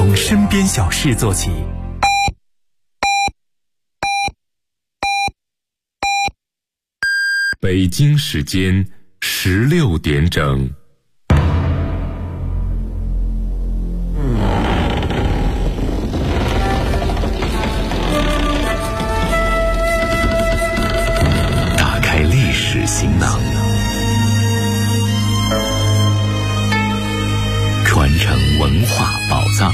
从身边小事做起。 北京时间16点整。 打开历史行囊，传承文化宝藏。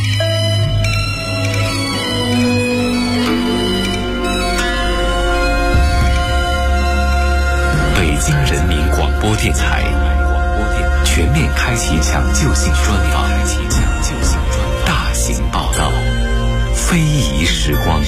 北京人民广播电台全面开启抢救性专访，大型报道，非遗时光。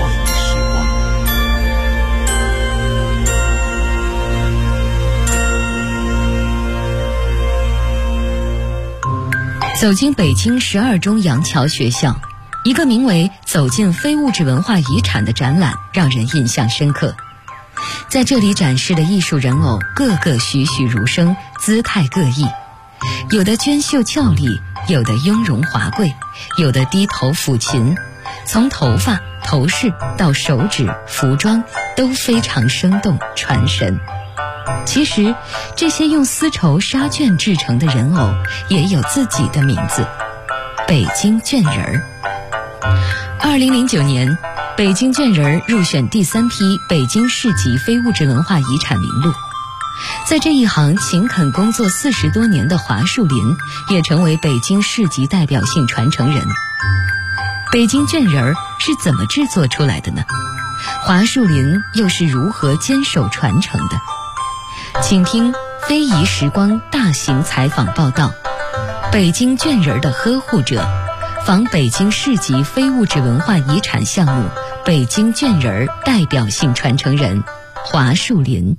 走进北京12中杨桥学校，一个名为“走进非物质文化遗产”的展览让人印象深刻。在这里展示的艺术人偶个个栩栩如生，姿态各异，有的娟秀俏丽，有的雍容华贵，有的低头抚琴，从头发、头饰到手指、服装都非常生动传神。其实这些用丝绸纱绢制成的人偶也有自己的名字——北京绢人儿。2009年，北京绢人儿入选第3批北京市级非物质文化遗产名录。在这一行勤恳工作40多年的华树林也成为北京市级代表性传承人。北京绢人儿是怎么制作出来的呢？华树林又是如何坚守传承的？请听非遗时光大型采访报道，北京绢人的呵护者，访北京市级非物质文化遗产项目北京绢人代表性传承人华树林。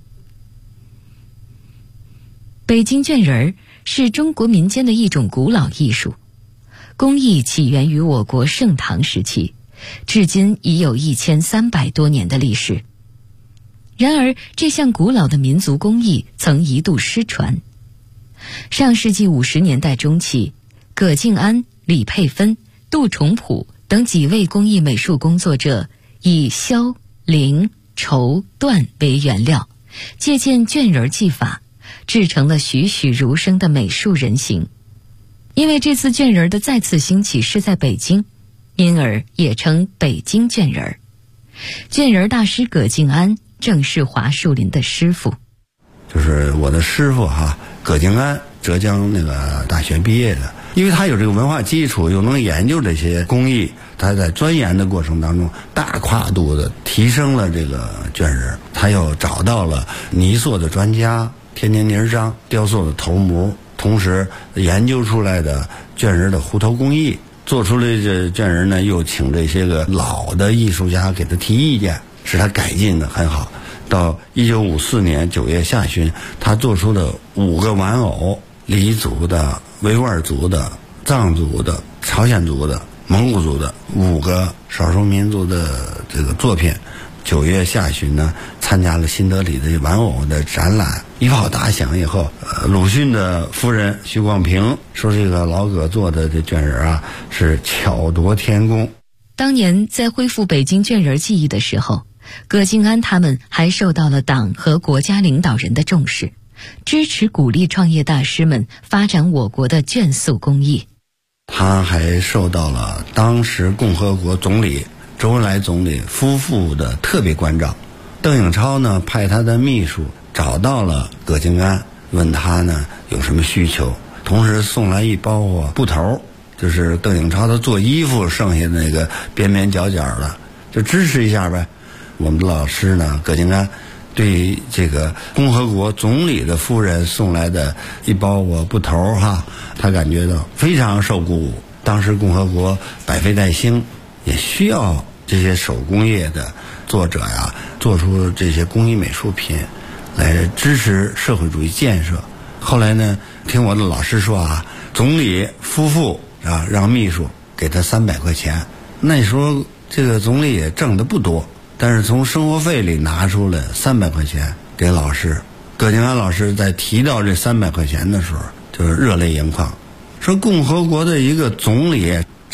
北京绢人是中国民间的一种古老艺术，工艺起源于我国盛唐时期，至今已有1300多年的历史。然而，这项古老的民族工艺曾一度失传。上世纪50年代中期，葛敬安、李佩芬、杜重普等几位工艺美术工作者以绡、绫、绸、缎为原料，借鉴绢人技法，制成了栩栩如生的美术人形。因为这次绢人的再次兴起是在北京，因而也称北京绢人。绢人大师葛敬安正是华树林的师傅。 就是我的师傅葛敬安，浙江那个大学毕业的，因为他有这个文化基础，又能研究这些工艺，他在钻研的过程当中大跨度的提升了这个绢人。他又找到了泥塑的专家，天天泥章雕塑的头模，同时研究出来的绢人的糊头工艺，做出来这绢人呢，又请这些个老的艺术家给他提意见，使他改进的很好。到1954年9月下旬，他做出的5个玩偶，黎族的、维吾尔族的、藏族的、朝鲜族的、蒙古族的5个少数民族的这个作品。9月下旬呢，参加了新德里的玩偶的展览，一炮打响以后，鲁迅的夫人徐广平说，这个老葛做的这绢人是巧夺天工。 当年在恢复北京绢人技艺的时候，葛敬安他们还受到了党和国家领导人的重视，支持鼓励创业大师们发展我国的绢塑工艺。 他还受到了当时共和国总理周恩来总理夫妇的特别关照。邓颖超呢，派他的秘书找到了葛敬安，问他呢有什么需求，同时送来一包布头，就是邓颖超他做衣服剩下的那个边边角角的，就支持一下呗。我们的老师呢，葛敬安对这个共和国总理的夫人送来的一包布头他感觉到非常受鼓舞。当时共和国百废待兴，也需要这些手工业的作者做出这些工艺美术品来支持社会主义建设。后来呢，听我的老师说总理夫妇让秘书给他300块钱。那时候这个总理也挣得不多，但是从生活费里拿出了300块钱给老师。葛敬安老师在提到这300块钱的时候，就是热泪盈眶，说共和国的一个总理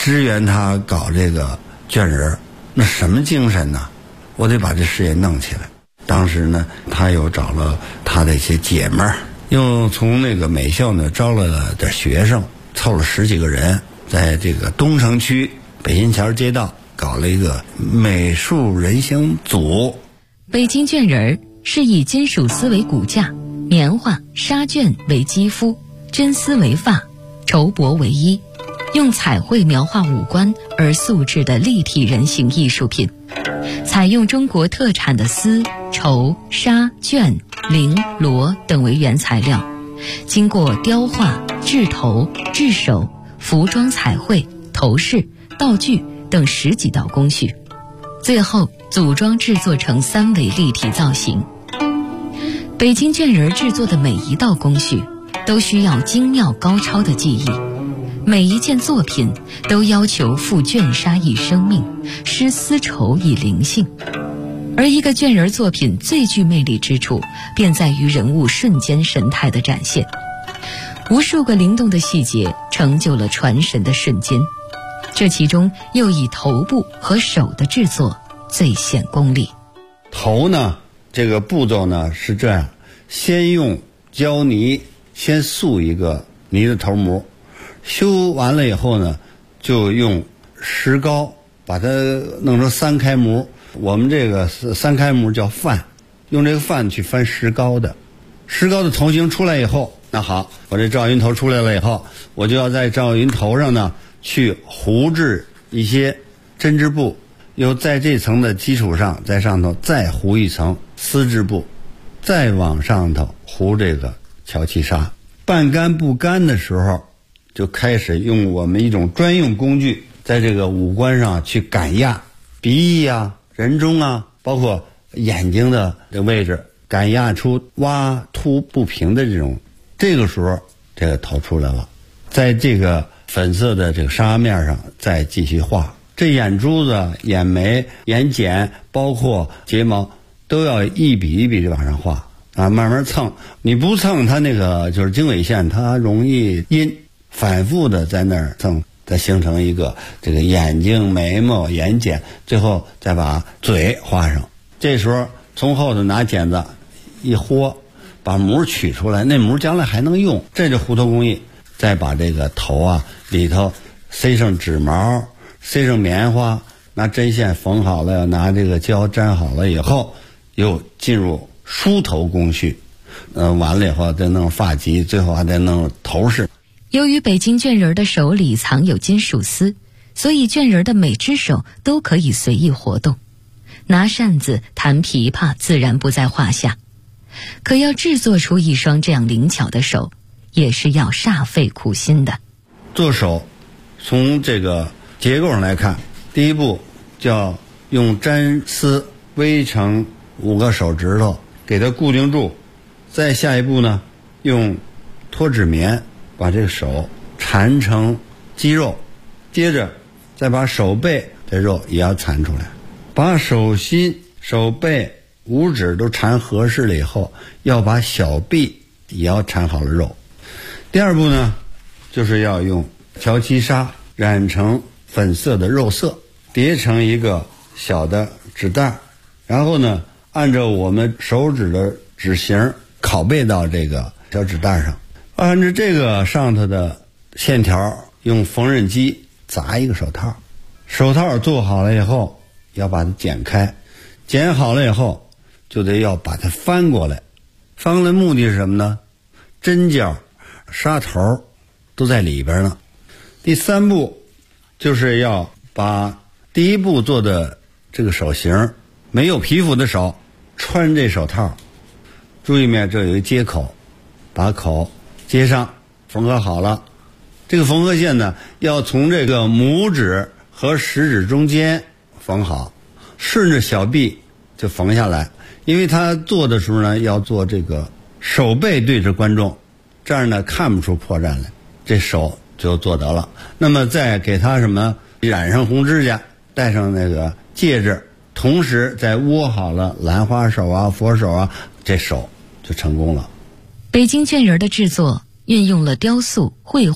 支援他搞这个绢人，那什么精神呢？我得把这事业弄起来。当时呢，他又找了他的一些姐们儿，又从那个美校呢招了点学生，凑了10几个人，在这个东城区北新桥街道搞了一个美术人形组。 北京绢人是以金属丝为骨架，棉花、纱绢为肌肤，真丝为发，绸帛为衣，用彩绘描画五官而塑制的立体人形艺术品。采用中国特产的丝、绸、纱、绢、绫、罗等为原材料，经过雕画、制头、制手、服装彩绘、头饰、道具等10几道工序，最后组装制作成3维立体造型。北京绢人制作的每一道工序都需要精妙高超的技艺，每一件作品都要求赋绢纱以生命，施丝绸以灵性。而一个绢人作品最具魅力之处，便在于人物瞬间神态的展现。无数个灵动的细节成就了传神的瞬间，这其中又以头部和手的制作最显功力。 头呢，这个步骤呢是这样，先用胶泥先塑一个泥的头模，修完了以后呢，就用石膏把它弄成3开模。我们这个3开模叫范，用这个范去翻石膏的。石膏的头型出来以后，那好，我这赵云头出来了以后，我就要在赵云头上呢去糊制一些针织布，又在这层的基础上，在上头再糊一层丝织布，再往上头糊这个乔其纱。半干不干的时候，就开始用我们一种专用工具，在这个五官上去赶压，鼻翼啊、人中啊，包括眼睛的这位置，赶压出挖凸不平的这个时候这个头出来了，在这个粉色的这个纱面上再继续画。这眼珠子、眼眉、眼睑，包括睫毛，都要一笔一笔的往上画啊，慢慢蹭。你不蹭，它那个就是经纬线，它容易阴，反复的在那儿蹭，再形成一个这个眼睛、眉毛、眼睑，最后再把嘴画上。这时候从后头拿剪子一豁，把模取出来，那模将来还能用，这就糊头工艺。再把这个头啊里头塞上纸毛，塞上棉花，拿针线缝好了，拿这个胶粘好了以后，又进入梳头工序。完了以后再弄发髻，最后还得弄头饰。 由于北京绢人的手里藏有金属丝，所以绢人的每只手都可以随意活动，拿扇子、弹琵琶自然不在话下。可要制作出一双这样灵巧的手，也是要煞费苦心的。 做手从这个结构上来看，第一步叫用粘丝围成5个手指头给它固定住，再下一步呢，用脱脂棉把这个手缠成肌肉，接着再把手背的肉也要缠出来，把手心、手背、五指都缠合适了以后，要把小臂也要缠好了肉。第二步呢，就是要用乔其纱染成粉色的肉色，叠成一个小的纸袋，然后呢，按照我们手指的指型拷贝到这个小纸袋上，按照这个上头的线条，用缝纫机砸一个手套。手套做好了以后，要把它剪开，剪好了以后，就得要把它翻过来。翻过来目的是什么呢？针脚、纱头都在里边呢。第3步就是要把第一步做的这个手型，没有皮肤的手穿这手套，注意没，这有一接口，把口接上，缝合好了。这个缝合线呢，要从这个拇指和食指中间缝好，顺着小臂就缝下来。因为他做的时候呢，要做这个手背对着观众，这样呢看不出破绽来，这手就做得了。那么再给他什么染上红指甲，戴上那个戒指，同时再握好了兰花手啊、佛手啊，这手就成功了。 北京绢人的制作运用了雕塑、绘画、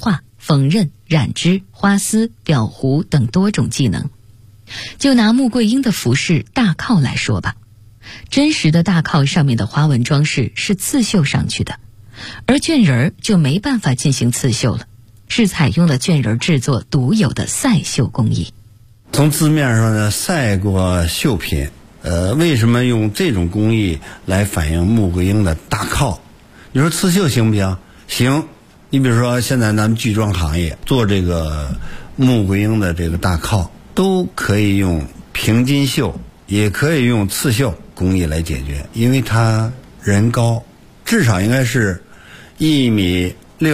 缝纫、染织、花丝、裱糊等多种技能。就拿穆桂英的服饰大靠来说吧，真实的大靠上面的花纹装饰是刺绣上去的，而绢人就没办法进行刺绣了，是采用了绢人制作独有的赛绣工艺。 从字面上呢，赛过绣品，为什么用这种工艺来反映穆桂英的大靠？你说刺绣行不行？行。你比如说现在咱们剧装行业做这个穆桂英的这个大靠，都可以用平金绣，也可以用刺绣工艺来解决，因为它人高，至少应该是1.6米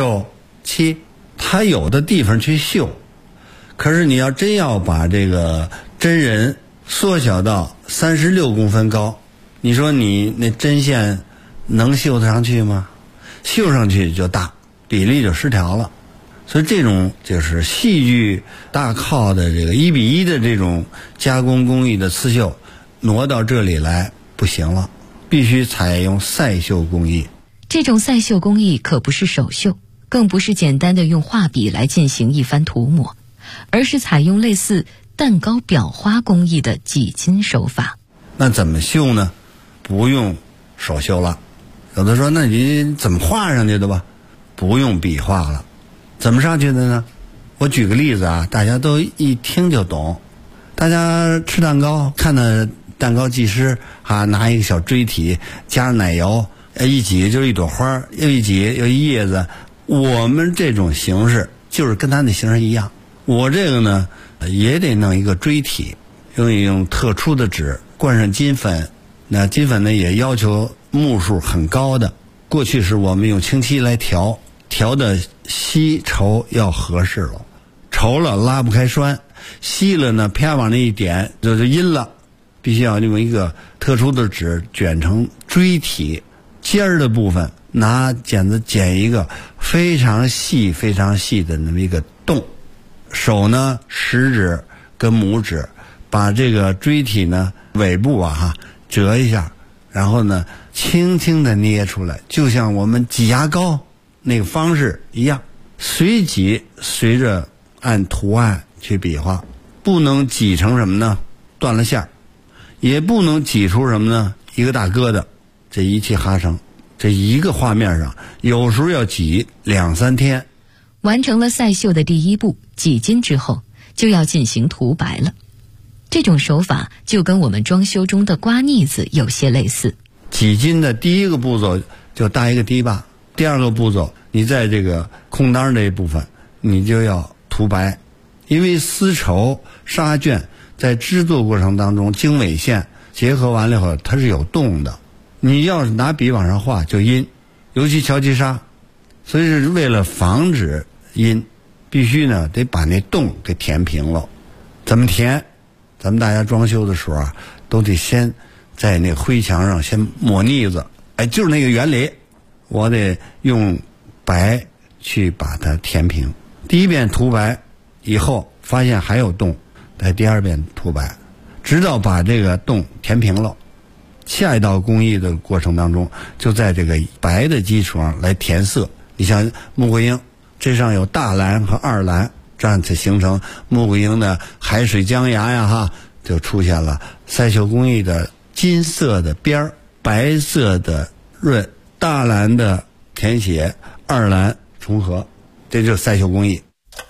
7，它有的地方去绣。可是你要真要把这个真人缩小到36公分高，你说你那针线能绣得上去吗？绣上去就大，比例就失调了。所以这种就是戏剧大靠的这个1:1的这种加工工艺的刺绣，挪到这里来不行了，必须采用赛绣工艺。 这种赛绣工艺可不是手绣，更不是简单的用画笔来进行一番涂抹，而是采用类似蛋糕裱花工艺的几金手法。 那怎么绣呢？不用手绣了。有的说那你怎么画上去的吧？不用笔画了。怎么上去的呢？我举个例子啊，大家都一听就懂。大家吃蛋糕，看到蛋糕技师拿一个小锥体加上奶油，一挤就是一朵花，又一挤又一叶子。我们这种形式就是跟他那形式一样。我这个呢也得弄一个锥体，用特殊的纸灌上金粉，那金粉呢也要求目数很高的。过去是我们用清漆来调的稀稠要合适了，稠了拉不开栓，稀了呢啪往那一点就阴了，必须要用一个特殊的纸卷成锥体，尖儿的部分拿剪子剪一个非常细非常细的那么一个洞，手呢食指跟拇指把这个锥体呢尾部折一下，然后呢轻轻的捏出来，就像我们挤牙膏那个方式一样，随即随着按图案去比划，不能挤成什么呢？断了线，也不能挤出什么呢？一个大疙瘩。这一气哈成，这一个画面上有时候要挤2-3天。 完成了赛绣的第一步挤金之后，就要进行涂白了。这种手法就跟我们装修中的刮腻子有些类似。 挤金的第一个步骤就搭一个堤坝，第二个步骤你在这个空当这一部分你就要涂白，因为丝绸纱绢在制作过程当中经纬线结合完了以后它是有洞的，你要是拿笔往上画就阴，尤其乔其纱，所以是为了防止阴，必须呢得把那洞给填平了。怎么填？咱们大家装修的时候都得先在那灰墙上先抹腻子，就是那个原理，我得用白去把它填平。第一遍涂白以后发现还有洞，在第二遍涂白，直到把这个洞填平了。下一道工艺的过程当中，就在这个白的基础上来填色。你像穆桂英，这上有大蓝和二蓝，这样才形成穆桂英的海水江崖就出现了赛绣工艺的金色的边儿，白色的润，大蓝的填写，二蓝重合，这就是赛绣工艺。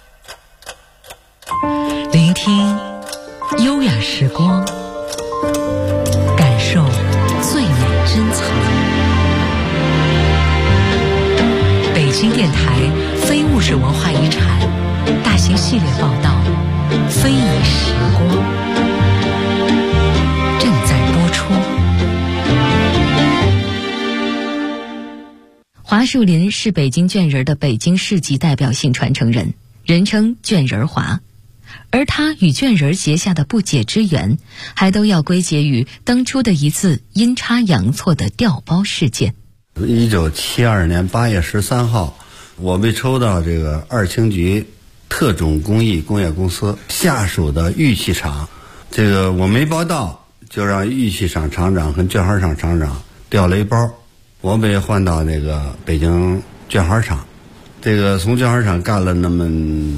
聆听优雅时光，感受最美珍藏。北京电台非物质文化遗产大型系列报道《非遗时光》正在播出。 华树林是北京绢人的北京市级代表性传承人，人称绢人华。而他与绢人结下的不解之缘，还都要归结于当初的一次阴差阳错的调包事件。 1972年8月13号，我被抽到这个二轻局特种工艺工业公司下属的玉器厂，这个我没报到，就让玉器厂厂长和绢花厂厂长调了一包，我被换到那个北京绢花厂。 这个从卷花厂干了那么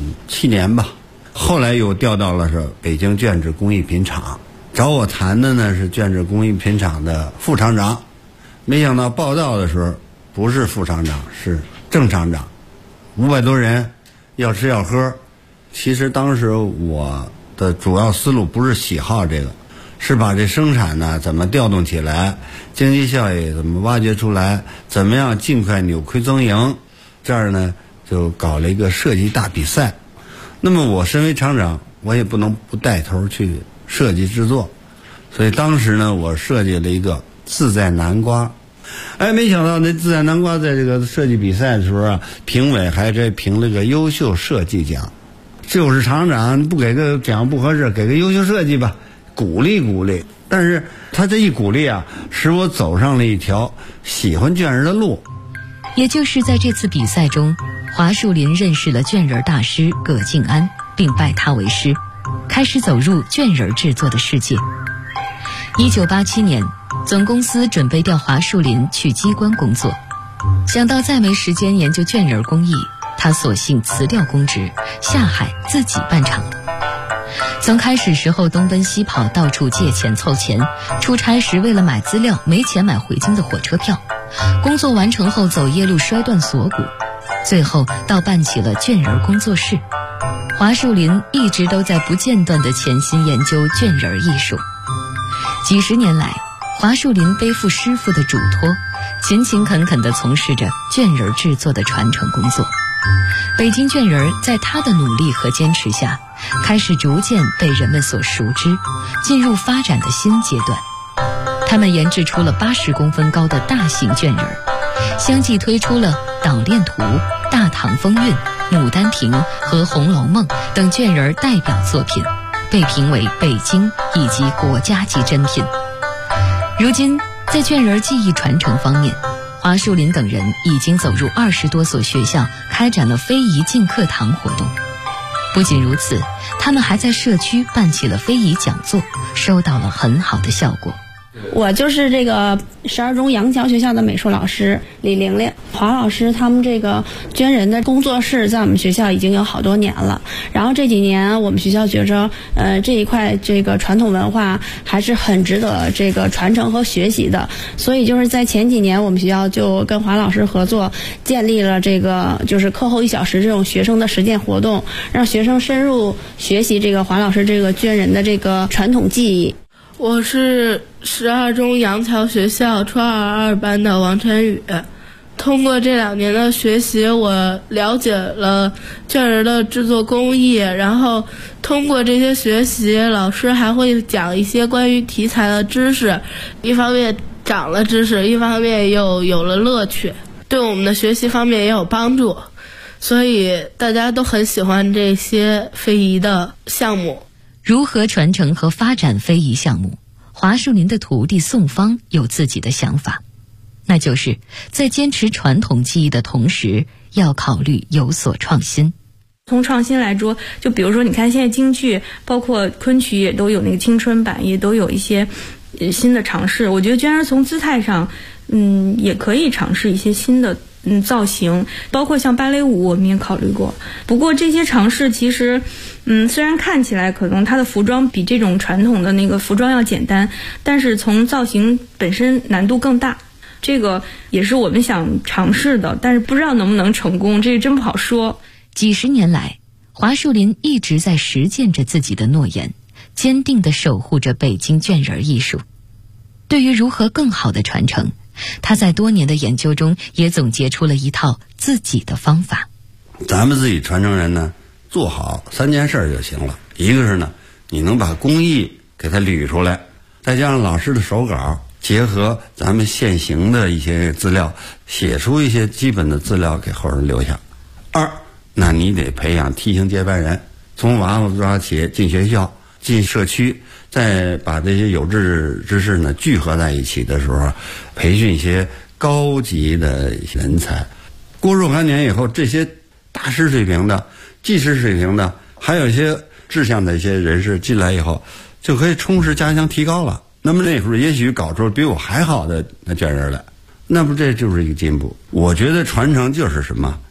7年吧，后来又调到了是北京卷纸工艺品厂。找我谈的呢是卷纸工艺品厂的副厂长，没想到报道的时候不是副厂长，是正厂长，500多人，要吃要喝。其实当时我的主要思路不是喜好这个，是把这生产呢怎么调动起来，经济效益怎么挖掘出来，怎么样尽快扭亏增盈。这儿呢就搞了一个设计大比赛。那么我身为厂长，我也不能不带头去设计制作，所以当时呢我设计了一个自在南瓜。没想到那自在南瓜在这个设计比赛的时候啊，评委还评了个优秀设计奖。就是厂长不给个奖不合适，给个优秀设计吧，鼓励鼓励。但是他这一鼓励啊，使我走上了一条喜欢卷人的路。 也就是在这次比赛中，华树林认识了卷人大师葛静安，并拜他为师，开始走入卷人制作的世界。1987年，总公司准备调华树林去机关工作，想到再没时间研究卷人工艺，他索性辞掉公职，下海自己办厂。从开始时候东奔西跑，到处借钱凑钱，出差时为了买资料没钱买回京的火车票，工作完成后走夜路摔断锁骨，最后到办起了卷人工作室。华树林一直都在不间断地潜心研究卷人艺术。几十年来，华树林背负师傅的嘱托，勤勤恳恳地从事着卷人制作的传承工作。北京卷人在他的努力和坚持下，开始逐渐被人们所熟知，进入发展的新阶段。他们研制出了80公分高的大型卷人，相继推出了《捣练图》《大唐风韵》《牡丹亭》和《红楼梦》等卷人代表作品，被评为北京以及国家级珍品。如今在卷人技艺传承方面，华树林等人已经走入20多所学校，开展了非遗进课堂活动。不仅如此，他们还在社区办起了非遗讲座，收到了很好的效果。 我就是这个12中杨桥学校的美术老师李玲玲。华老师他们这个捐人的工作室在我们学校已经有好多年了，然后这几年我们学校觉着这一块这个传统文化还是很值得这个传承和学习的，所以就是在前几年我们学校就跟华老师合作，建立了这个就是课后1小时这种学生的实践活动，让学生深入学习这个华老师这个捐人的这个传统技艺。 我是12中杨桥学校初二2班的王晨宇。通过这2年的学习，我了解了卷人的制作工艺，然后通过这些学习，老师还会讲一些关于题材的知识，一方面长了知识，一方面又有了乐趣，对我们的学习方面也有帮助，所以大家都很喜欢这些非遗的项目。 如何传承和发展非遗项目，华树林的徒弟宋芳有自己的想法，那就是在坚持传统技艺的同时，要考虑有所创新。 从创新来说，就比如说你看现在京剧包括昆曲也都有那个青春版，也都有一些新的尝试。我觉得娟儿从姿态上也可以尝试一些新的造型，包括像芭蕾舞我们也考虑过。不过这些尝试其实虽然看起来可能它的服装比这种传统的那个服装要简单，但是从造型本身难度更大，这个也是我们想尝试的，但是不知道能不能成功，这个真不好说。 几十年来，华树林一直在实践着自己的诺言，坚定地守护着北京卷人艺术。对于如何更好地传承，他在多年的研究中也总结出了一套自己的方法。 咱们自己传承人呢，做好3件事就行了。一个是呢，你能把工艺给它捋出来，再加上老师的手稿，结合咱们现行的一些资料，写出一些基本的资料给后人留下。2，那你得培养梯形接班人，从娃娃抓起，进学校，进社区，再把这些有志之士呢聚合在一起的时候，培训一些高级的人才。过若干年以后，这些大师水平的、技师水平的，还有一些志向的一些人士进来以后，就可以充实加强提高了。那么那时候也许搞出比我还好的卷人来，那不这就是一个进步。我觉得传承就是什么，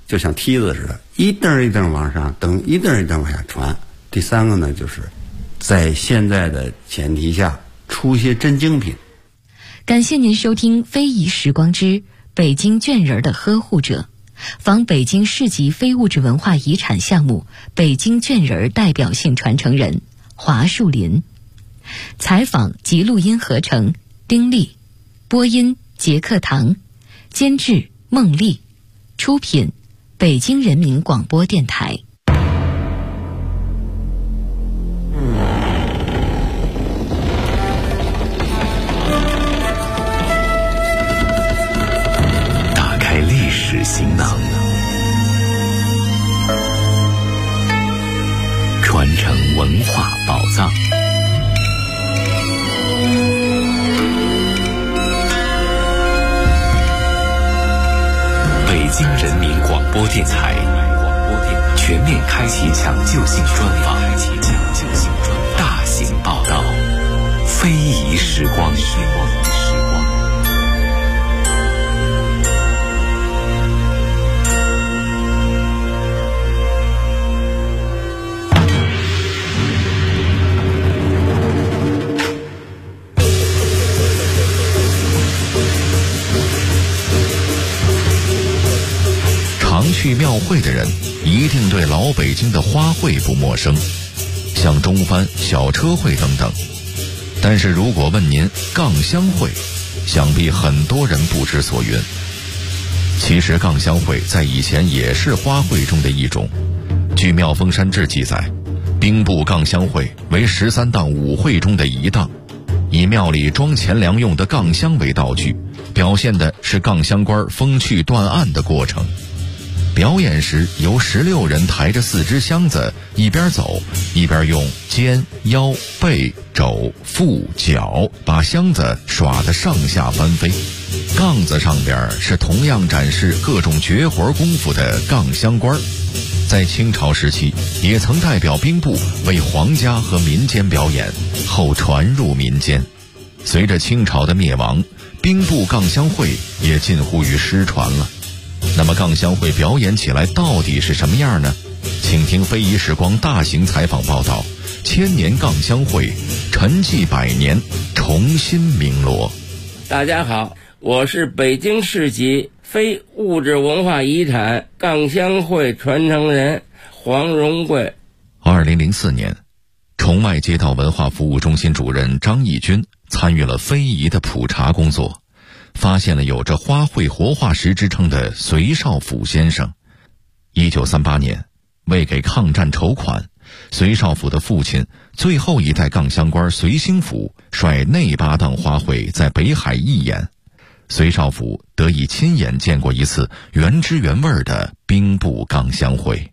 就像梯子似的，一蹬一蹬往上蹬，一蹬一蹬往下传。第三个呢，就是在现在的前提下出一些真精品。 感谢您收听非遗时光之北京卷人的呵护者，访北京市级非物质文化遗产项目北京卷人代表性传承人华树林。采访及录音合成丁力，播音杰克堂，监制孟丽，出品北京人民广播电台。 打开历史行囊，传承文化宝藏。北京人民广播电台全面开启抢救性专访，大型报道，非遗时光。 常去庙会的人一定对老北京的花卉不陌生，像中幡、小车会等等。但是如果问您杠香会，想必很多人不知所云。其实杠香会在以前也是花卉中的一种。据《妙峰山志》记载，兵部杠香会为13档舞会中的一档，以庙里装钱粮用的杠香为道具，表现的是杠香官风趣断案的过程。表演时由16人抬着4只箱子，一边走一边用肩、腰、背、肘、腹、脚把箱子耍得上下翻飞。杠子上边是同样展示各种绝活功夫的杠香官，在清朝时期也曾代表兵部为皇家和民间表演，后传入民间。随着清朝的灭亡，兵部杠香会也近乎于失传了。那么杠香会表演起来到底是什么样呢？请听非遗时光大型采访报道，千年杠香会沉寂100年，重新鸣锣。 大家好，我是北京市级非物质文化遗产杠香会传承人黄荣贵。 2004年，崇外街道文化服务中心主任张义军参与了非遗的普查工作，发现了有着花卉活化石之称的隋少府先生。1938年，为给抗战筹款，隋少府的父亲最后一代杠香官隋兴府率内8档花卉在北海义演，隋少府得以亲眼见过一次原汁原味的兵部杠香会。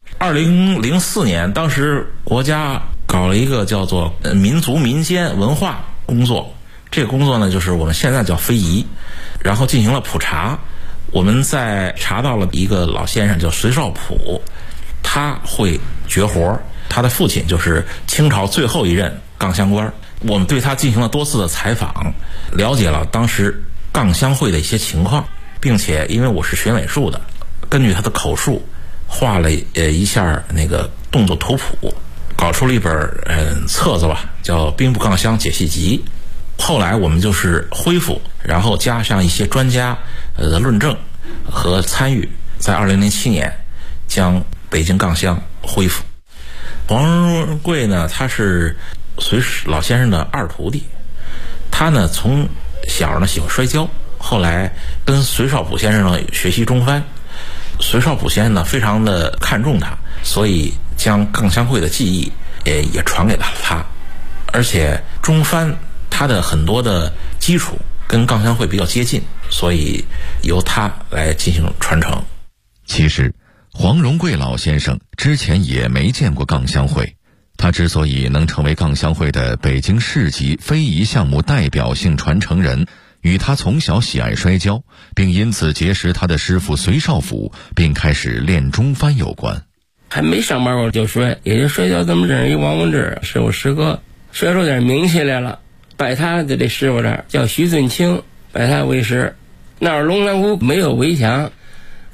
2004年，当时国家搞了一个叫做民族民间文化工作，这个工作呢，就是我们现在叫非遗，然后进行了普查。我们在查到了一个老先生叫隋少普，他会绝活，他的父亲就是清朝最后一任杠香官。我们对他进行了多次的采访，了解了当时杠香会的一些情况，并且因为我是学美术的，根据他的口述画了一下那个动作图谱，搞出了一本册子吧，叫《兵部杠香解析集》。后来我们就是恢复，然后加上一些专家的论证和参与，在2007年将北京杠香恢复。黄荣贵呢，他是隋老先生的2徒弟，他呢从小呢喜欢摔跤，后来跟隋少普先生呢学习中幡。隋少普先生呢非常的看重他，所以将杠香会的技艺也传给了他，而且中幡他的很多的基础跟杠香会比较接近，所以由他来进行传承。 其实黄荣贵老先生之前也没见过杠香会，他之所以能成为杠香会的北京市级非遗项目代表性传承人，与他从小喜爱摔跤，并因此结识他的师傅隋少府，并开始练中幡有关。 还没上班我就摔，也就摔跤这么认识一王文志师傅师哥，摔出点名气来了，拜他的这师傅这儿叫徐尊清，拜他为师。那儿龙潭湖没有围墙，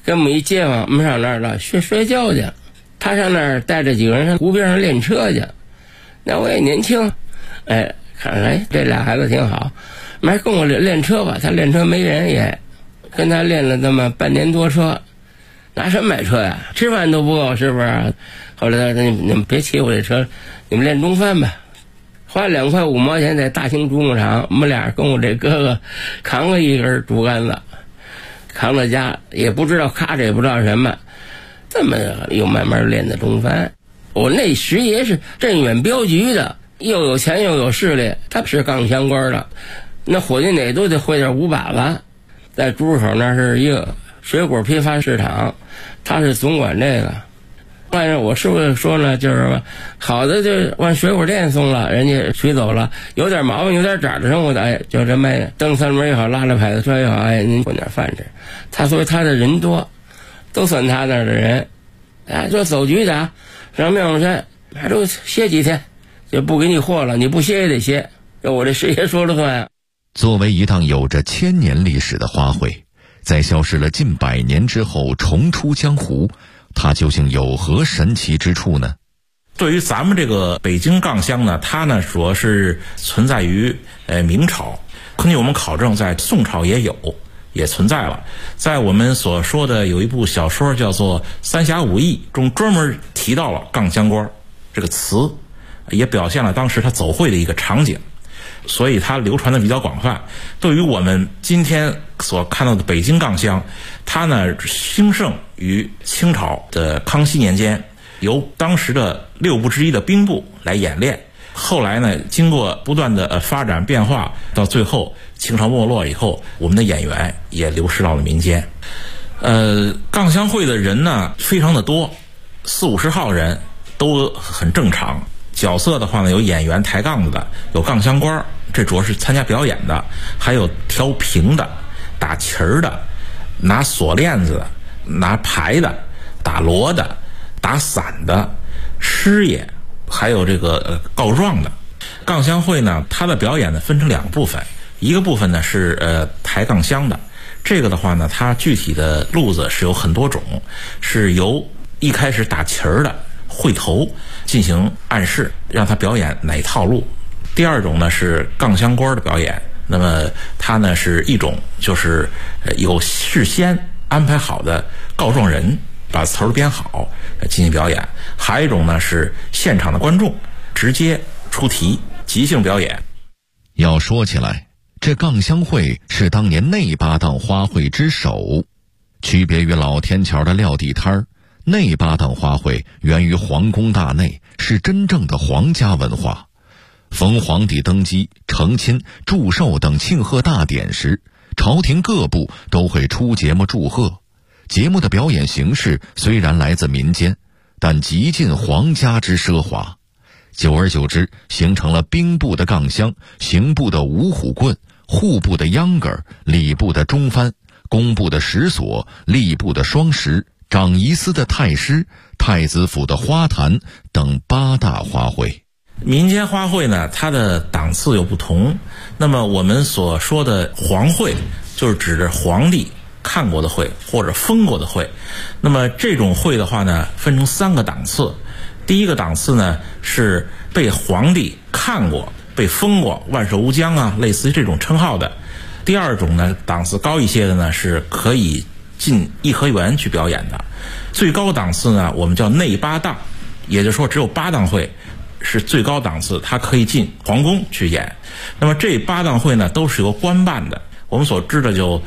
跟我们一街坊，我们上那儿了摔跤去，他上那儿带着几个人上湖边上练车去。那我也年轻，哎，看来这俩孩子挺好，还跟我练车吧。他练车没人，也跟他练了那么半年多车，拿什么买车呀？吃饭都不够，是不是？后来他说你们别骑我这车，你们练中翻吧。花2块5毛钱在大兴竹牧场，我们俩跟我这哥哥扛了一根竹竿子，扛到家也不知道咔，也不知道什么，这么又慢慢练的中翻。我那师爷是镇远镖局的，又有钱又有势力，他是杠相关的，那伙计哪都得会点5把子。在朱市口那是一个水果批发市场，他是总管这个。但是我师傅说呢，就是好的就往水果店送了，人家取走了；有点毛病、有点褶的生活的，哎，就这卖蹬三轮也好，拉着牌子车也好，哎，您混点饭吃。他所以他的人多，都算他那儿的人。哎，就走局的，上妙峰山还都歇几天，就不给你货了，你不歇也得歇。这我这师爷说了算啊。 作为一档有着1000年历史的花卉，在消失了近100年之后重出江湖，它究竟有何神奇之处呢？ 对于咱们这个北京杠香呢，它呢主要是存在于明朝，根据我们考证，在宋朝也存在了。在我们所说的有一部小说叫做《三侠五义》中，专门提到了杠香官这个词，也表现了当时他走会的一个场景，所以它流传的比较广泛。对于我们今天所看到的北京杠香，它呢兴盛于清朝的康熙年间，由当时的6部之一的兵部来演练。后来呢，经过不断的发展变化，到最后清朝没落以后，我们的演员也流失到了民间。杠香会的人呢非常的多，40-50号人都很正常。角色的话呢，有演员抬杠子的，有杠香官，这主要是参加表演的，还有调平的、打旗儿的、拿锁链子的、拿牌的、打锣的、打伞的、师爷，还有这个告状的。杠香会呢，它的表演呢分成2个部分，一个部分呢是抬杠香的，这个的话呢，它具体的路子是有很多种，是由一开始打旗儿的会头进行暗示，让他表演哪套路。第二种呢是杠香官的表演，那么它呢是一种就是有事先安排好的告状人把词儿编好进行表演，还有一种呢是现场的观众直接出题即兴表演。 要说起来，这杠香会是当年内八档花卉之首，区别于老天桥的撂地摊儿，内八档花卉源于皇宫大内，是真正的皇家文化。逢皇帝登基、成亲、祝寿等庆贺大典时，朝廷各部都会出节目祝贺。节目的表演形式虽然来自民间，但极尽皇家之奢华。久而久之，形成了兵部的杠香、刑部的五虎棍、户部的秧歌、礼部的中翻、工部的石锁、吏部的双石、长仪司的太师、太子府的花坛等8大花卉。 民间花卉呢，它的档次有不同。那么我们所说的皇卉，就是指着皇帝看过的卉或者封过的卉。那么这种卉的话呢，分成3个档次。第一个档次呢，是被皇帝看过、被封过、万寿无疆啊，类似于这种称号的。第二种呢，档次高一些的呢，是可以进颐和园去表演的。最高档次呢，我们叫内8档，也就是说只有8档卉是最高档次，它可以进皇宫去演。那么这8档卉呢，都是由官办的。我们所知的就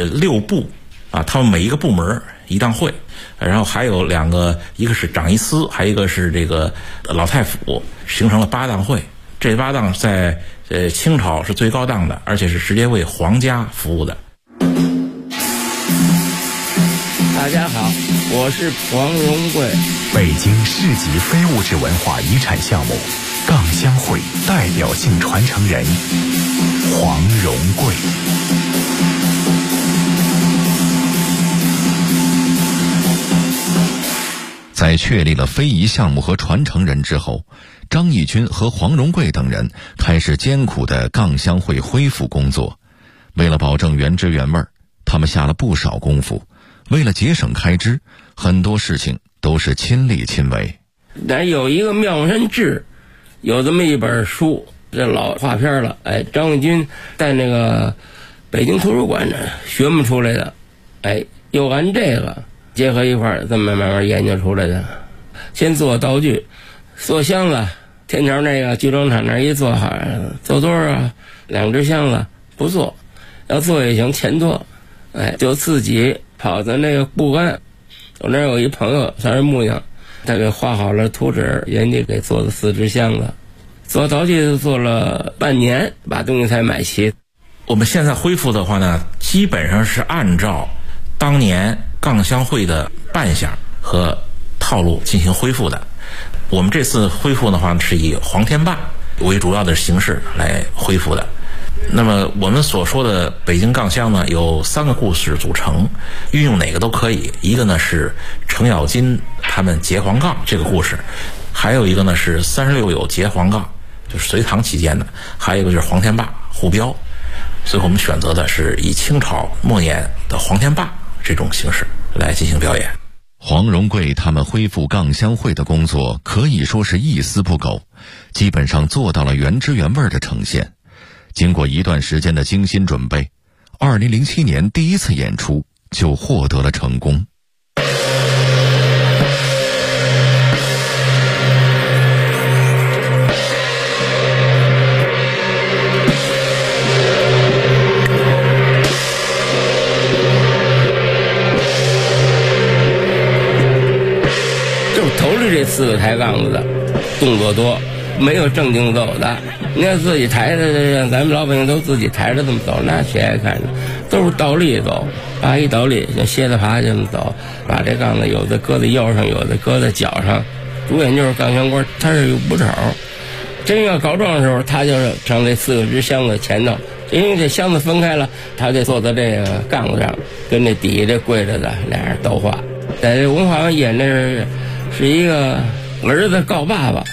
6部啊，他们每一个部门一档卉，然后还有2个，一个是长仪司，还有一个是这个老太府，形成了8档卉。这8档在清朝是最高档的，而且是直接为皇家服务的。 大家好，我是黄荣贵。 北京市级非物质文化遗产项目杠香会代表性传承人黄荣贵。 在确立了非遗项目和传承人之后，张义军和黄荣贵等人开始艰苦的杠香会恢复工作。为了保证原汁原味，他们下了不少功夫， 为了节省开支，很多事情都是亲力亲为。 但有一个妙山志，有这么一本书，这老画片了。张卫军在那个北京图书馆呢学摸出来的，又按这个结合一块儿，这么慢慢研究出来的。先做道具，做箱子，天桥那个集装厂那一做好，做多少2只箱子不做，要做也行，钱多，就自己跑到那个不安，我那有一朋友他是木匠，他给画好了图纸，人家给做的4只箱子，做道具做了半年，把东西才买齐。 我们现在恢复的话呢，基本上是按照当年钢箱会的扮相和套路进行恢复的。我们这次恢复的话是以黄天霸为主要的形式来恢复的。那么我们所说的北京钢箱呢，有3个故事组成，运用哪个都可以。一个呢是程咬金他们劫黄杠这个故事，还有一个呢是36友劫黄杠，就是隋唐期间的，还有一个就是黄天霸护标。所以我们选择的是以清朝末年的黄天霸这种形式来进行表演。 黄荣贵他们恢复钢箱会的工作可以说是一丝不苟，基本上做到了原汁原味的呈现。经过一段时间的精心准备，2007年第一次演出就获得了成功。 头里这4个抬杠子的动作多，没有正经走的。你要自己抬着，让咱们老百姓都自己抬着这么走，那谁爱看呢？都是倒立走，把一倒立像蝎子爬这么走，把这杠子有的搁在腰上，有的搁在脚上。主演就是钢箱官，他是有捕手。真要告状的时候，他就是上这4个只箱子前头，因为这箱子分开了，他得坐在这个杠子上，跟这底下这跪着的俩人斗话。在这文化演的是一个儿子告爸爸。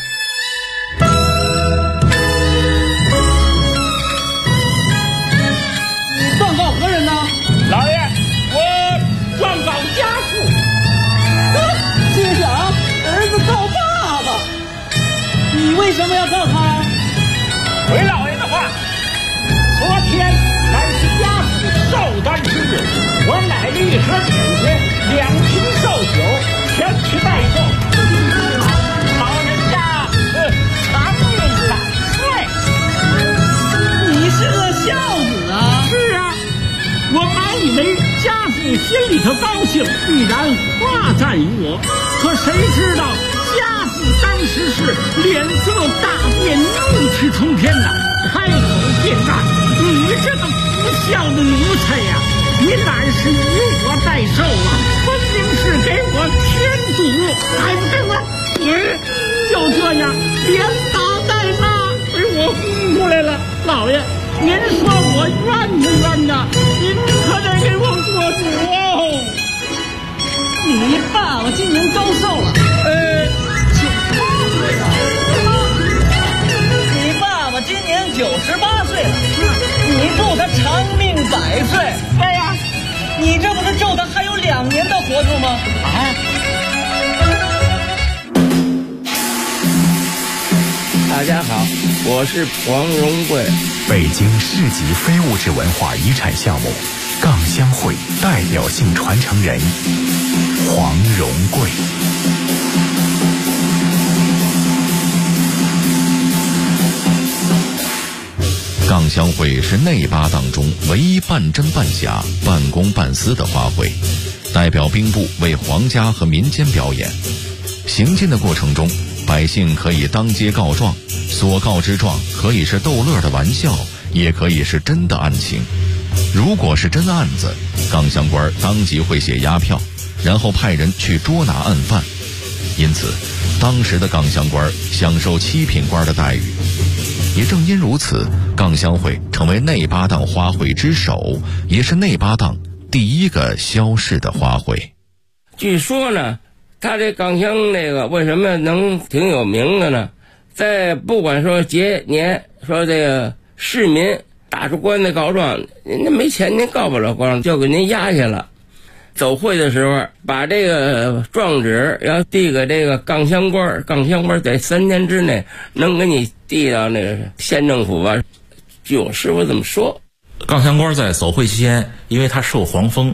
你状告何人呢？ 老爷，我状告家父。 心想儿子告爸爸，你为什么要告他？ 回老爷的话，昨天乃是家父寿诞之日，我买了一盒点心，2瓶寿酒，前去拜寿。老人家长命百岁。 你是个孝子啊！ 是啊，我满以为家父心里头高兴，必然夸赞于我，可谁知道家父当时是脸色大变，怒气冲天呐，开口便干：“你这个不孝的奴才呀！你哪是以我代寿啊？分明是给我添堵！还不给我滚！”就这样连打带骂，给我轰出来了。老爷，您说我冤不冤呐？您可得给我做主哦！ 你爸爸今年高寿了？98岁了。你爸爸今年98岁了，你祝他长命百岁。 对呀， 你这不是咒他还有2年的活头吗？ 大家好，我是黄荣贵。 北京市级非物质文化遗产项目钢箱会代表性传承人黄荣贵。 钢箱会是内八档中唯一半真半假、半公半私的花卉，代表兵部为皇家和民间表演。行进的过程中，百姓可以当街告状，所告之状可以是逗乐的玩笑，也可以是真的案情。如果是真案子，钢箱官当即会写押票，然后派人去捉拿案犯。因此，当时的钢箱官享受7品官的待遇。也正因如此，钢箱会成为内八档花卉之首，也是内八档第一个消逝的花卉。 据说呢，他这钢箱那个为什么能挺有名的呢？在不管说节年，说这个市民打出官司告状，您没钱您告不了状，就给您压下了。 走会的时候，把这个状纸要递给这个杠乡官，杠乡官在3天之内能给你递到那个县政府吧。据我师傅这么说， 杠乡官在走会期间，因为他受皇封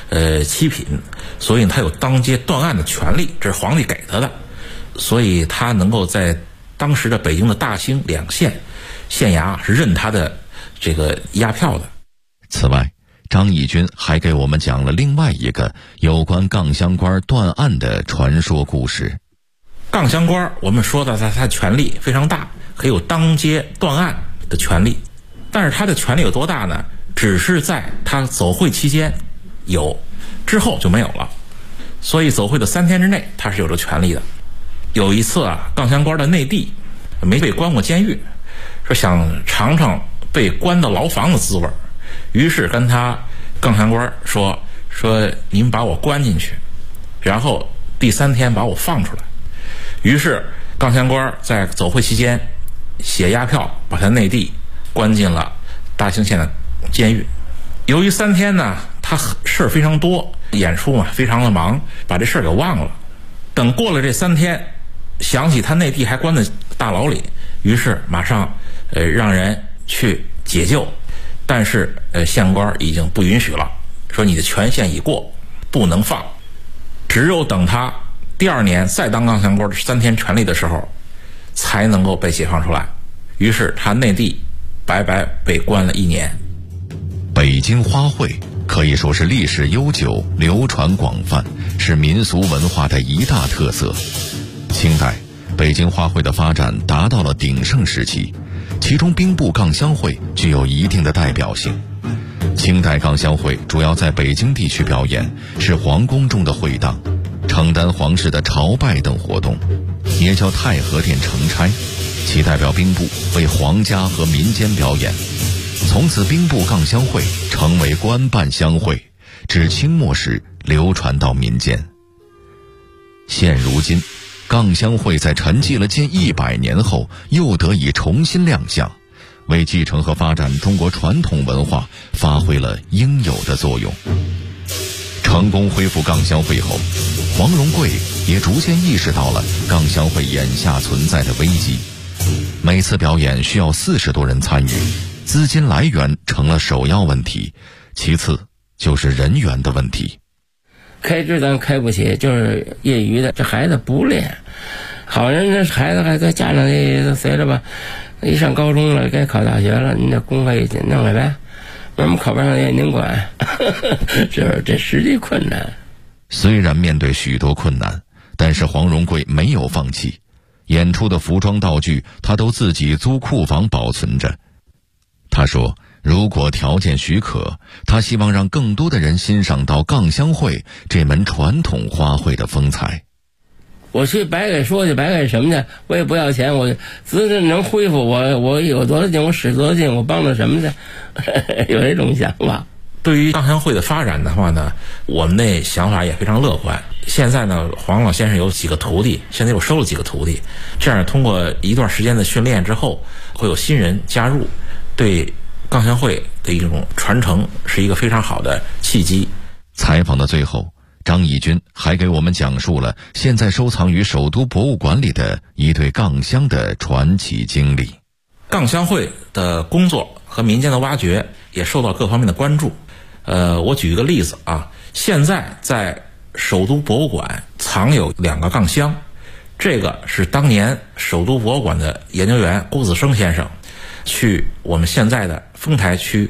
7品，所以他有当街断案的权利，这是皇帝给他的，所以他能够在当时的北京的大兴2县县衙是认他的这个押票的。 此外，张义军还给我们讲了另外一个有关杠乡官断案的传说故事。 杠乡官我们说的他权力非常大，可以有当街断案的权利，但是他的权力有多大呢？只是在他走会期间有，之后就没有了。所以走会的3天之内他是有这权利的。有一次啊，杠乡官的内弟没被关过监狱，说想尝尝被关到牢房的滋味，于是跟他杠乡官说您把我关进去，然后第3天把我放出来。于是杠乡官在走会期间写押票，把他内弟关进了大兴县的监狱。由于3天呢，他事儿非常多，演出嘛非常的忙，把这事儿给忘了。等过了这3天，想起他内弟还关在大牢里，于是马上让人去解救，但是县官已经不允许了，说你的权限已过，不能放。只有等他第2年再当杠乡官3天权利的时候，才能够被解放出来。于是他内弟白白被关了1年。 北京花卉可以说是历史悠久、流传广泛，是民俗文化的一大特色。清代，北京花卉的发展达到了鼎盛时期，其中兵部杠乡会具有一定的代表性。清代杠乡会主要在北京地区表演，是皇宫中的会当，承担皇室的朝拜等活动，也叫太和殿承差，其代表兵部为皇家和民间表演。从此兵部杠乡会成为官办乡会，至清末时流传到民间。现如今，杠乡会在沉寂了近100年后又得以重新亮相，为继承和发展中国传统文化发挥了应有的作用。成功恢复杠乡会后，黄荣贵也逐渐意识到了杠乡会眼下存在的危机。每次表演需要40多人参与，资金来源成了首要问题，其次就是人员的问题。 开支咱开不起，就是业余的，这孩子不练。好人这孩子还在家长也随着吧，一上高中了，该考大学了，您这公费也弄来呗，我们考不上也您管，这实际困难。 虽然面对许多困难，但是黄荣贵没有放弃，演出的服装道具他都自己租库房保存着。他说如果条件许可，他希望让更多的人欣赏到杠乡会这门传统花卉的风采。 我去白给说去，白给什么去？我也不要钱，我资质能恢复，我有多少劲我使多少劲，我帮着什么去？有这种想法。 对于杠乡会的发展的话呢，我们那想法也非常乐观。现在呢，黄老先生有几个徒弟，现在又收了几个徒弟，这样通过一段时间的训练之后，会有新人加入，对杠乡会的一种传承是一个非常好的契机。 采访的最后，张义军还给我们讲述了现在收藏于首都博物馆里的一对杠乡的传奇经历。 杠乡会的工作和民间的挖掘也受到各方面的关注。我举一个例子啊，现在在首都博物馆藏有2个杠乡，这个是当年首都博物馆的研究员郭子生先生去我们现在的丰台区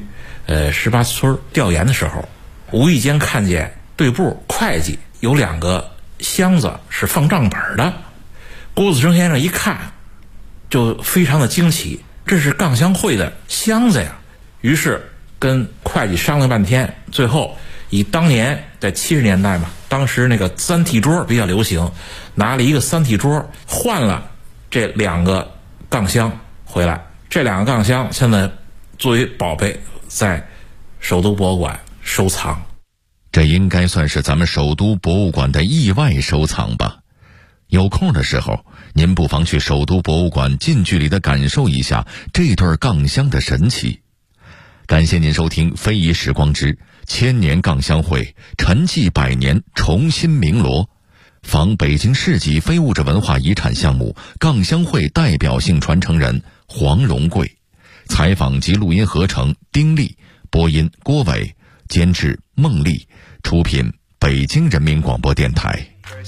18村调研的时候，无意间看见对部会计有2个箱子是放账本的。郭子生先生一看就非常的惊奇，这是杠乡会的箱子呀。于是跟会计商量半天，最后以当年在70年代嘛，当时那个3屉桌比较流行，拿了一个3屉桌换了这2个杠箱回来。这2个杠箱现在作为宝贝在首都博物馆收藏。 这应该算是咱们首都博物馆的意外收藏吧。有空的时候，您不妨去首都博物馆近距离地感受一下这对杠乡的神奇。感谢您收听非遗时光之千年杠香会沉寂100年，重新鸣锣，访北京市级非物质文化遗产项目杠香会代表性传承人黄荣贵，采访及录音合成丁力，播音郭伟，监制孟丽，出品北京人民广播电台。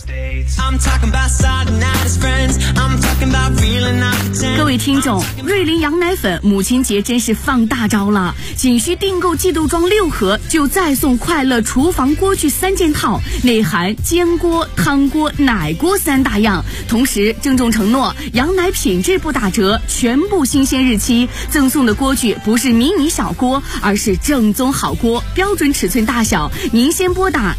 各位听众，瑞麟羊奶粉母亲节真是放大招了，仅需订购季度装6盒，就再送快乐厨房锅具3件套，内含煎锅、汤锅、奶锅3大样。同时郑重承诺，羊奶品质不打折，全部新鲜日期。赠送的锅具不是迷你小锅，而是正宗好锅，标准尺寸大小。您先拨打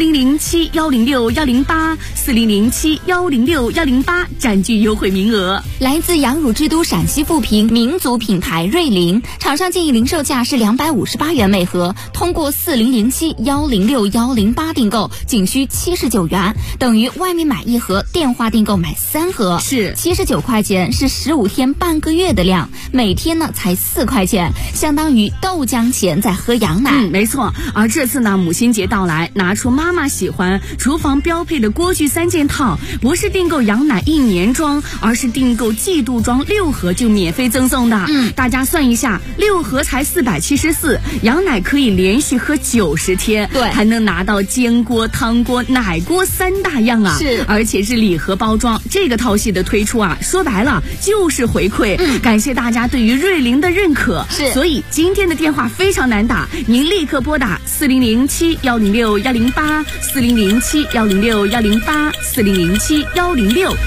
4007-106-108，4007-106-108，占据优惠名额。 来自羊乳之都陕西富平民族品牌瑞麟，厂商建议零售价是258元每盒，通过4007-106-108订购仅需79元，等于外面买1盒，电话订购买3盒， 是 79块钱，是15天半个月的量，每天呢才4块钱，相当于豆浆钱在喝羊奶。 没错。而这次呢，母亲节到来，拿出妈妈喜欢厨房标配的锅具3件套，不是订购羊奶1年装，而是订购季度装6盒就免费赠送的。大家算一下，6盒才474，羊奶可以连续喝90天， 对， 还能拿到煎锅、汤锅、奶锅3大样啊！ 是， 而且是礼盒包装。这个套系的推出啊，说白了就是回馈，感谢大家对于瑞麟的认可。 是， 所以今天的电话非常难打，您立刻拨打4007-106-108，4007-106-108，4007-106-108。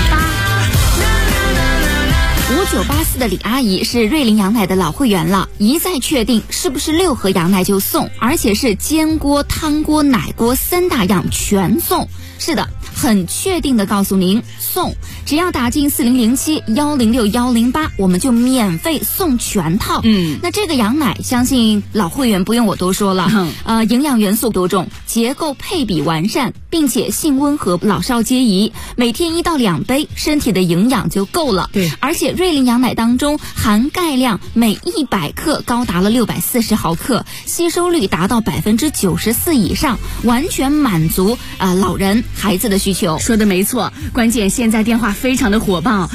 5984的李阿姨是瑞麟羊奶的老会员了，一再确定是不是6盒羊奶就送，而且是煎锅、汤锅、奶锅3大样全送。是的，很确定的告诉您送，只要打进4007-106-108，我们就免费送全套。那这个羊奶相信老会员不用我多说了，营养元素多种，结构配比完善，并且性温和，老少皆宜，每天1到2杯，身体的营养就够了。 对， 而且瑞麟羊奶当中含钙量每100克高达了640毫克，吸收率达到94%以上，完全满足老人孩子的需求。 说的没错，关键现在电话非常的火爆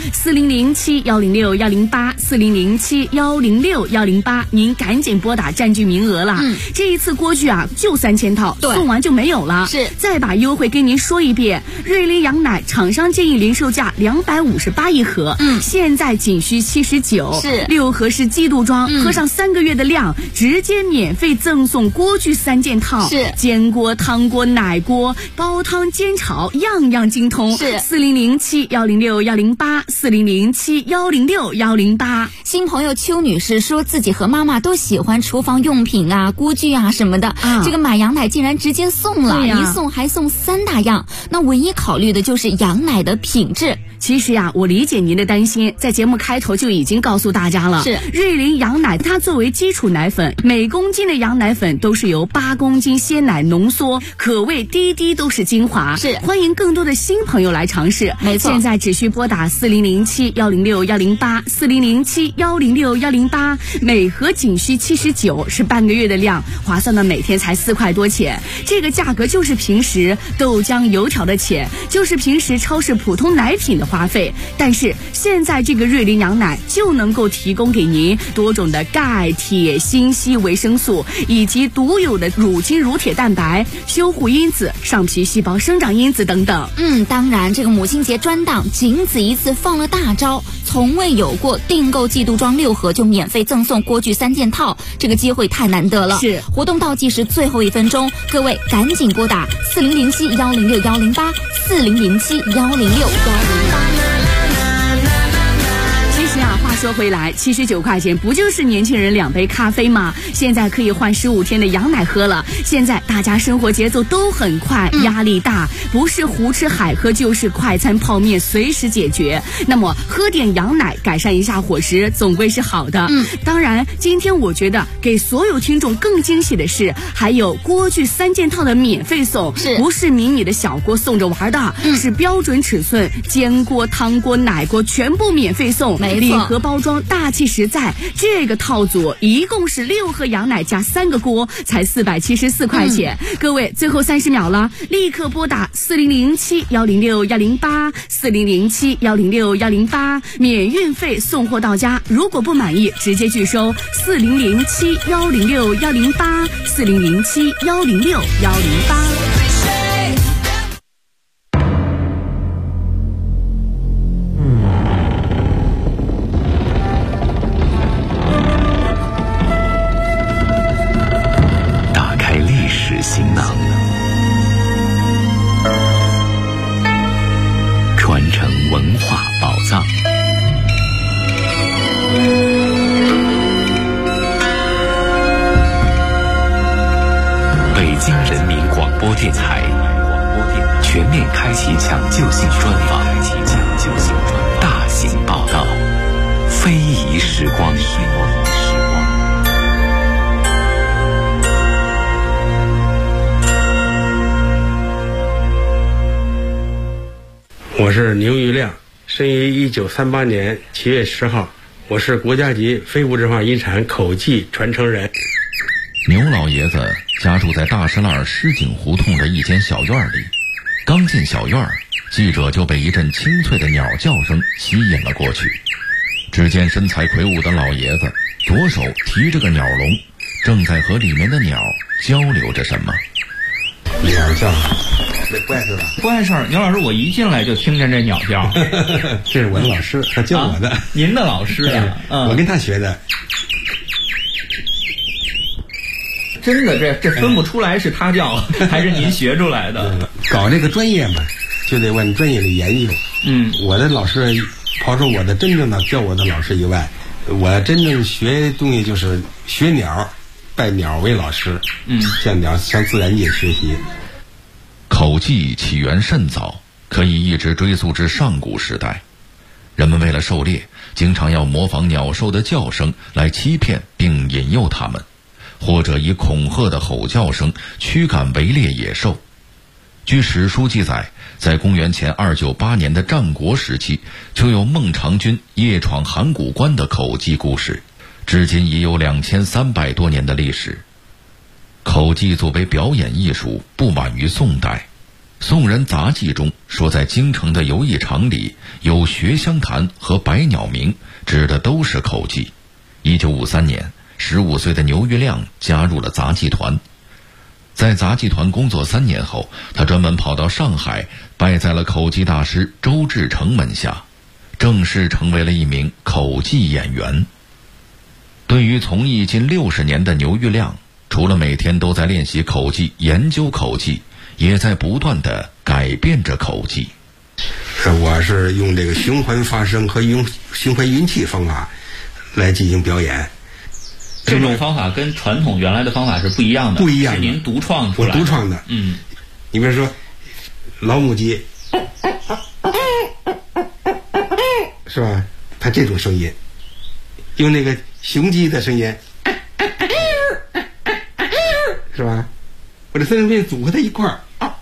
，4007-106-108，4007-106-108，您赶紧拨打，占据名额了。这一次锅具啊就3000套，送完就没有了。 是， 再把优惠跟您说一遍，瑞麟羊奶厂商建议零售价258一盒，现在仅需79， 是 6盒是季度装，喝上3个月的量，直接免费赠送锅具3件套， 是煎锅、汤锅、奶锅、煲汤、煎炒，样样精通。 是 4007-106-108，4007-106-108。 新朋友邱女士说自己和妈妈都喜欢厨房用品啊、锅具啊什么的，这个买羊奶竟然直接送了，一送还送3大样，那唯一考虑的就是羊奶的品质。 其实呀，我理解您的担心，在节目开头就已经告诉大家了。 是瑞麟羊奶，它作为基础奶粉，每公斤的羊奶粉都是由8公斤鲜奶浓缩，可谓滴滴都是精华。 是， 欢迎更多的新朋友来尝试。 没错， 现在只需拨打4007-106-108，4007-106-108，每盒仅需79，是半个月的量，划算的每天才4块多钱。这个价格就是平时豆浆油条的钱，就是平时超市普通奶品的花费。但是现在这个瑞麟羊奶就能够提供给您多种的钙、铁、锌、硒、维生素，以及独有的乳清、乳铁蛋白、修护因子、上皮细胞生长因子等等。 当然这个母亲节专档仅此一次放了大招，从未有过订购季度装6盒就免费赠送锅具3件套，这个机会太难得了。 是， 活动倒计时最后1分钟，各位赶紧拨打4007-106-108，4007-106-108。 话说回来，79块钱不就是年轻人2杯咖啡吗？现在可以换15天的羊奶喝了。现在大家生活节奏都很快，压力大，不是胡吃海喝就是快餐泡面，随时解决。那么喝点羊奶改善一下伙食，总归是好的。当然今天我觉得给所有听众更惊喜的是，还有锅具3件套的免费送，不是迷你的小锅送着玩的，是标准尺寸煎锅、汤锅、奶锅全部免费送，礼盒包包装，大气实在。这个套组一共是6盒羊奶加3个锅，才474块钱。各位，最后30秒了，立刻拨打4007-106-108，4007-106-108，免运费送货到家。如果不满意，直接拒收。4007-106-108，4007-106-108。 行囊，传承文化宝藏。北京人民广播电台全面开启抢救性专访，大型报道，非遗时光。 我是牛玉亮，生于1938年7月10号，我是国家级非物质文化遗产口技传承人。 牛老爷子家住在大石栏石井胡同的一间小院里，刚进小院，记者就被一阵清脆的鸟叫声吸引了过去。只见身材魁梧的老爷子左手提着个鸟笼，正在和里面的鸟交流着什么。 鸟叫，这怪事吧？ 怪事儿，牛老师，我一进来就听见这鸟叫。 这是我的老师，他教我的。 您的老师呀？ 我跟他学的。 真的，这分不出来是他叫还是您学出来的。 搞这个专业嘛，就得往专业里研究。我的老师，抛出我的真正的教我的老师以外，我真正学东西就是学鸟。拜鸟为老师，向自然界学习。 口技起源甚早，可以一直追溯至上古时代。人们为了狩猎，经常要模仿鸟兽的叫声来欺骗并引诱它们，或者以恐吓的吼叫声驱赶围猎野兽。据史书记载，在公元前298年的战国时期，就有孟尝君夜闯函谷关的口技故事。至今已有2300多年的历史。口技作为表演艺术，不晚于宋代。宋人杂记中说，在京城的游艺场里有学香坛和百鸟鸣，指的都是口技。1953年，15岁的牛玉亮加入了杂技团。在杂技团工作3年后，他专门跑到上海，拜在了口技大师周志成门下，正式成为了一名口技演员。对于从艺近60年的牛玉亮，除了每天都在练习口技、研究口技，也在不断地改变着口技。 我是用这个循环发声和用循环运气方法来进行表演。 这种方法跟传统原来的方法是不一样的， 不一样的， 是您独创出来的。 我独创的。你比如说老母鸡，是吧？它这种声音，用那个雄鸡的声音，是吧？我这3种声音组合在一块儿，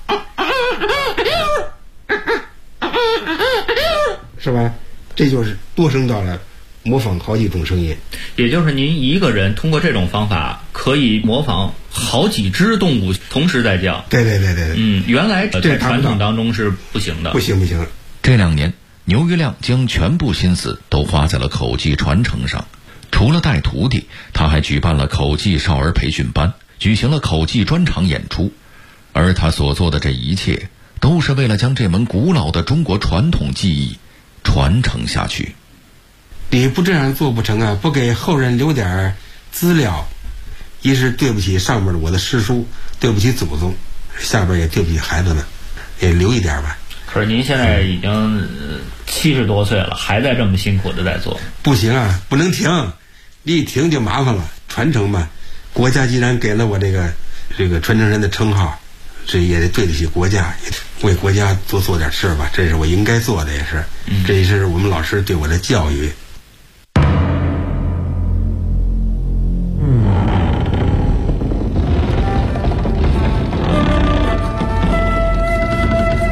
是吧？这就是多声道了，模仿好几种声音。 也就是您一个人通过这种方法可以模仿好几只动物同时在叫。 对。 原来在传统当中是不行的。 不行。 这2年，牛玉亮将全部心思都花在了口技传承上。除了带徒弟，他还举办了口技少儿培训班，举行了口技专场演出。而他所做的这一切，都是为了将这门古老的中国传统技艺传承下去。 你不这样做不成啊！不给后人留点资料，一是对不起上面的我的师叔，对不起祖宗，下边也对不起孩子们，也留一点吧。 可是您现在已经70多岁了，还在这么辛苦的在做。 不行啊，不能停，一停就麻烦了。传承嘛，国家既然给了我这个传承人的称号，这也得对得起国家，为国家多做点事吧，这是我应该做的，也是，这也是我们老师对我的教育。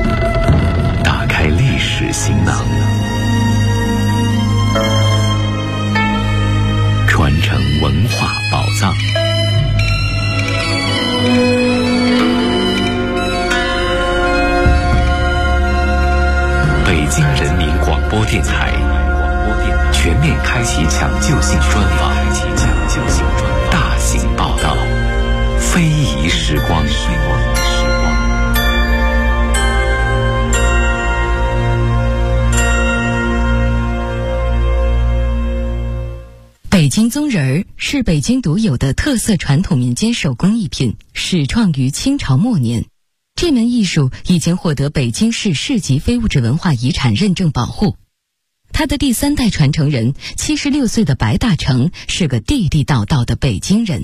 行囊， 文化宝藏。北京人民广播电台全面开启抢救性专访，大型报道，非遗时光。 北京宗人儿是北京独有的特色传统民间手工艺品，始创于清朝末年。这门艺术已经获得北京市市级非物质文化遗产认证保护。他的第3代传承人76岁的白大成是个地地道道的北京人。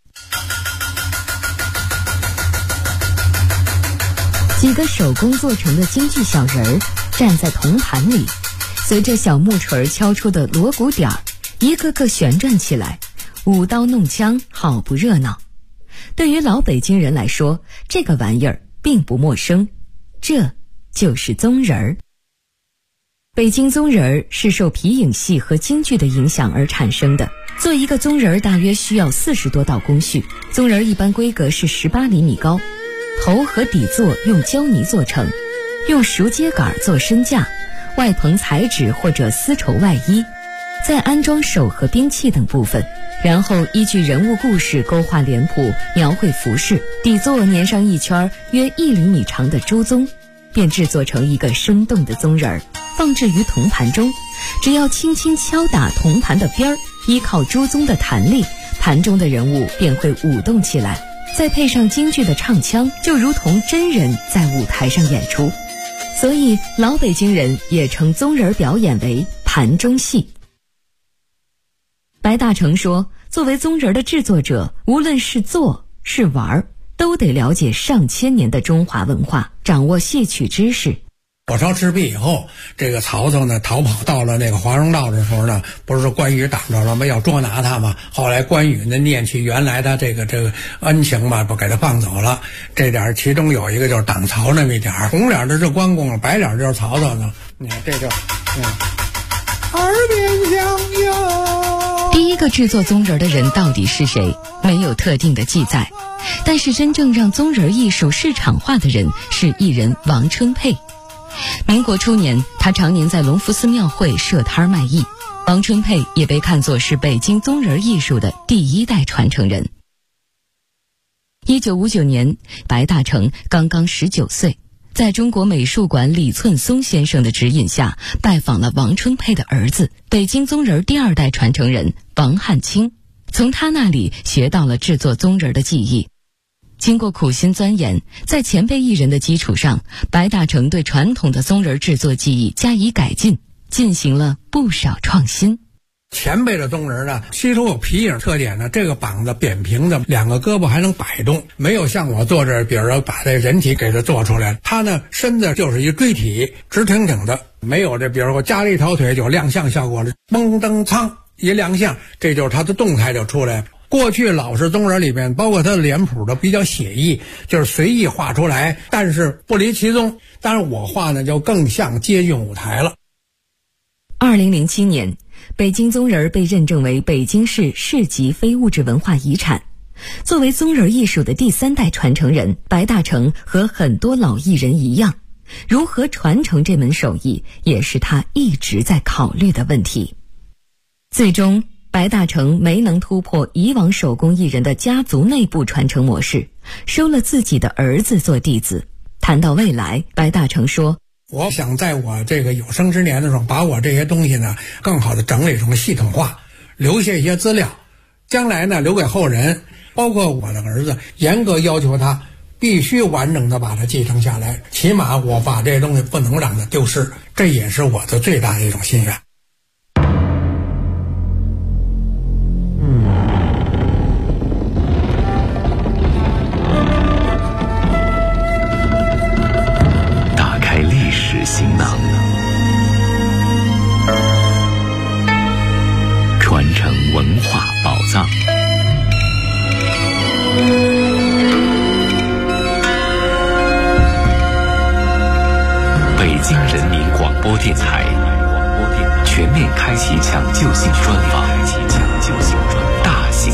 几个手工做成的京剧小人儿站在铜盘里，随着小木锤敲出的锣鼓点儿，一个个旋转起来，舞刀弄枪，好不热闹。对于老北京人来说，这个玩意儿并不陌生，这就是宗人儿。北京宗人儿是受皮影戏和京剧的影响而产生的。做一个宗人儿大约需要40多道工序。宗人儿一般规格是18厘米高，头和底座用胶泥做成，用熟秸秆做身架，外棚彩纸或者丝绸外衣，再安装手和兵器等部分，然后依据人物故事勾画脸谱，描绘服饰，底座粘上一圈约1厘米长的朱宗，便制作成一个生动的宗人儿，放置于铜盘中。只要轻轻敲打铜盘的边儿，依靠朱宗的弹力，盘中的人物便会舞动起来，再配上京剧的唱腔，就如同真人在舞台上演出。所以老北京人也称宗人表演为盘中戏。白大成说，作为宗人的制作者，无论是做是玩，都得了解上千年的中华文化，掌握戏曲知识。 火烧赤壁以后，这个曹操呢逃跑到了那个华容道的时候呢，不是关羽挡着了吗？要捉拿他嘛。后来关羽呢念起原来的这个恩情嘛，不给他放走了。这点其中有一个就是挡曹那么一点，红脸的是关公，白脸就是曹操呢。你看这就耳边响哟。 第一个制作宗人的人到底是谁？没有特定的记载。但是真正让宗人艺术市场化的人是艺人王春佩。民国初年，他常年在隆福寺庙会设摊卖艺。王春佩也被看作是北京宗人艺术的第1代传承人。1959年，白大成刚刚19岁，在中国美术馆李寸松先生的指引下，拜访了王春佩的儿子，北京宗人第2代传承人王汉卿，从他那里学到了制作宗人的技艺。经过苦心钻研，在前辈艺人的基础上，白大成对传统的宗人制作技艺加以改进，进行了不少创新。 前辈的宗人呢，其中有皮影特点呢，这个膀子扁平的，2个胳膊还能摆动，没有像我做这，比如说把这人体给它做出来，他呢身子就是一锥体，直挺挺的，没有这比如说加了一条腿就亮相效果了，嘣噔噌一亮相，这就是他的动态就出来。过去老式宗人里面，包括他的脸谱的比较写意，就是随意画出来，但是不离其宗。但是我画呢，就更像接近舞台了。 2007年，北京宗人被认证为北京市市级非物质文化遗产。作为宗人艺术的第3代传承人，白大成和很多老艺人一样，如何传承这门手艺，也是他一直在考虑的问题。最终，白大成没能突破以往手工艺人的家族内部传承模式，收了自己的儿子做弟子。谈到未来，白大成说， 我想在我这个有生之年的时候，把我这些东西呢更好的整理成系统化，留下一些资料，将来呢留给后人，包括我的儿子，严格要求他必须完整的把它继承下来，起码我把这些东西不能让它丢失，这也是我的最大的一种心愿。 行囊，传承文化宝藏。北京人民广播电台全面开启抢救性专访，大型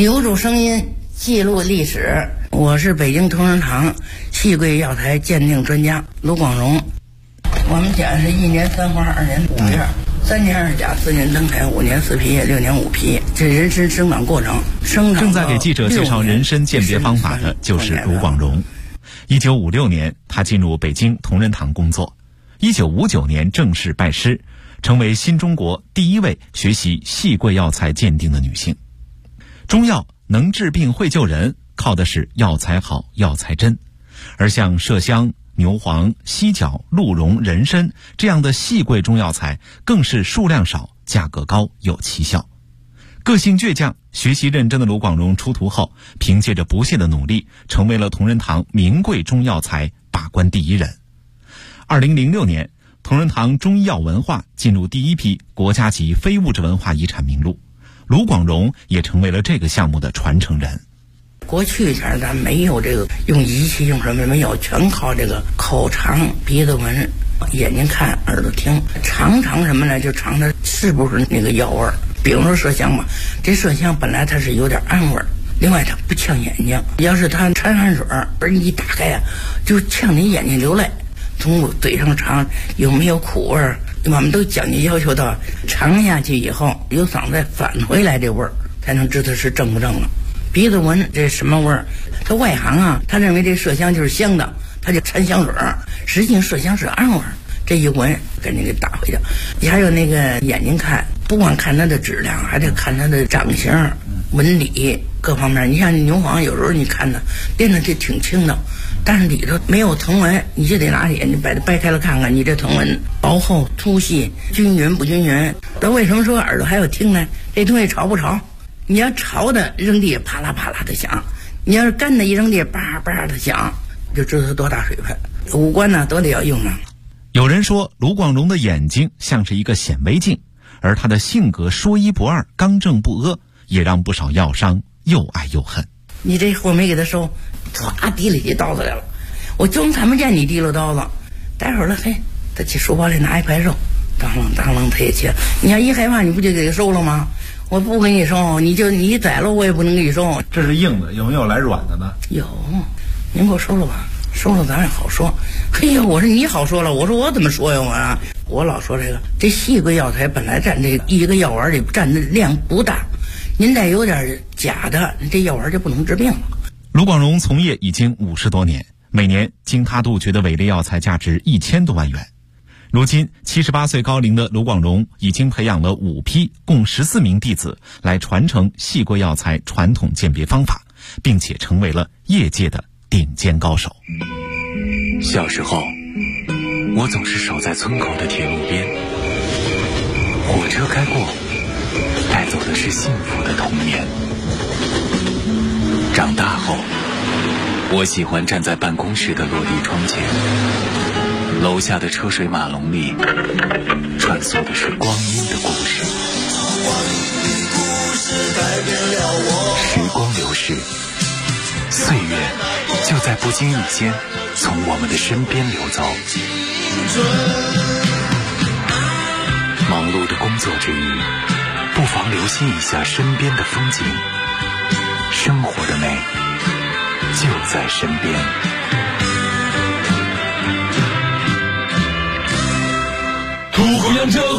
留住声音，记录历史。我是北京同仁堂细桂药材鉴定专家卢广荣。我们家是1年3花2年5月，3年2甲4年登台5年4皮叶6年5皮，这人参生长过程。 正在给记者介绍人参鉴别方法的就是卢广荣。1956年，他进入北京同仁堂工作。1959年正式拜师，成为新中国第一位学习细桂药材鉴定的女性。中药能治病会救人，靠的是药材好、药材真。而像麝香、牛黄、犀角、鹿茸、人参这样的细桂中药材，更是数量少、价格高、有奇效。个性倔强、学习认真的卢广荣出徒后，凭借着不懈的努力，成为了同仁堂名贵中药材把关第一人。2006年，同仁堂中医药文化进入第一批国家级非物质文化遗产名录，卢广荣也成为了这个项目的传承人。 过去前咱没有这个用仪器用什么没有，全靠这个口尝、鼻子闻、眼睛看、耳朵听，尝什么呢？就尝它是不是那个药味儿。比如说麝香吧，这麝香本来它是有点暗味儿，另外它不呛眼睛。要是它掺汗水，而你一打开啊，就呛你眼睛流泪。从嘴上尝有没有苦味儿，我们都讲究要求到尝下去以后，由嗓子再返回来这味儿，才能知道是正不正了。鼻子闻这什么味儿？他外行啊，他认为这麝香就是香的，他就掺香水儿，实际上麝香是暗味儿。这一闻赶紧给打回去。你还有那个眼睛看，不光看它的质量，还得看它的长相、纹理各方面。你像牛黄，有时候你看它练的这挺轻的，但是里头没有藤纹，你就得拿眼睛把它掰开了看看，你这藤纹薄厚、粗细、均匀不均匀。那为什么说耳朵还有听呢？这东西潮不潮？你要潮的扔地啪啦啪啦的响，你要是干的一扔地叭叭的响，就知道它多大水分。五官呢都得要用啊。 有人说卢广荣的眼睛像是一个显微镜，而他的性格说一不二、刚正不阿，也让不少药商又爱又恨。 你这货没给他收，唰提了起刀子来了，我就看不见你提了刀子。待会儿了，嘿，他去书包里拿一块肉，当啷他也切。你要一害怕，你不就给他收了吗？我不给你收，你宰了我也不能给你收。 这是硬的，有没有来软的呢？ 有，您给我收了吧。收了咱也好说。嘿呀，我说你好说了，我说我怎么说呀？我老说这细桂药材本来占这一个药丸里占的量不大，您再有点假的，这药丸就不能治病了。 卢广荣从业已经50多年，每年经他杜绝的伪劣药材价值1000多万元。如今78岁高龄的卢广荣已经培养了5批共14名弟子来传承细桂药材传统鉴别方法，并且成为了业界的顶尖高手。 小时候，我总是守在村口的铁路边，火车开过，带走的是幸福的童年。长大后，我喜欢站在办公室的落地窗前，楼下的车水马龙里穿梭的是光阴的故事。时光流逝，岁月就在不经意间从我们的身边流走。忙碌的工作之余，不妨留心一下身边的风景，生活的美就在身边。 土库扬州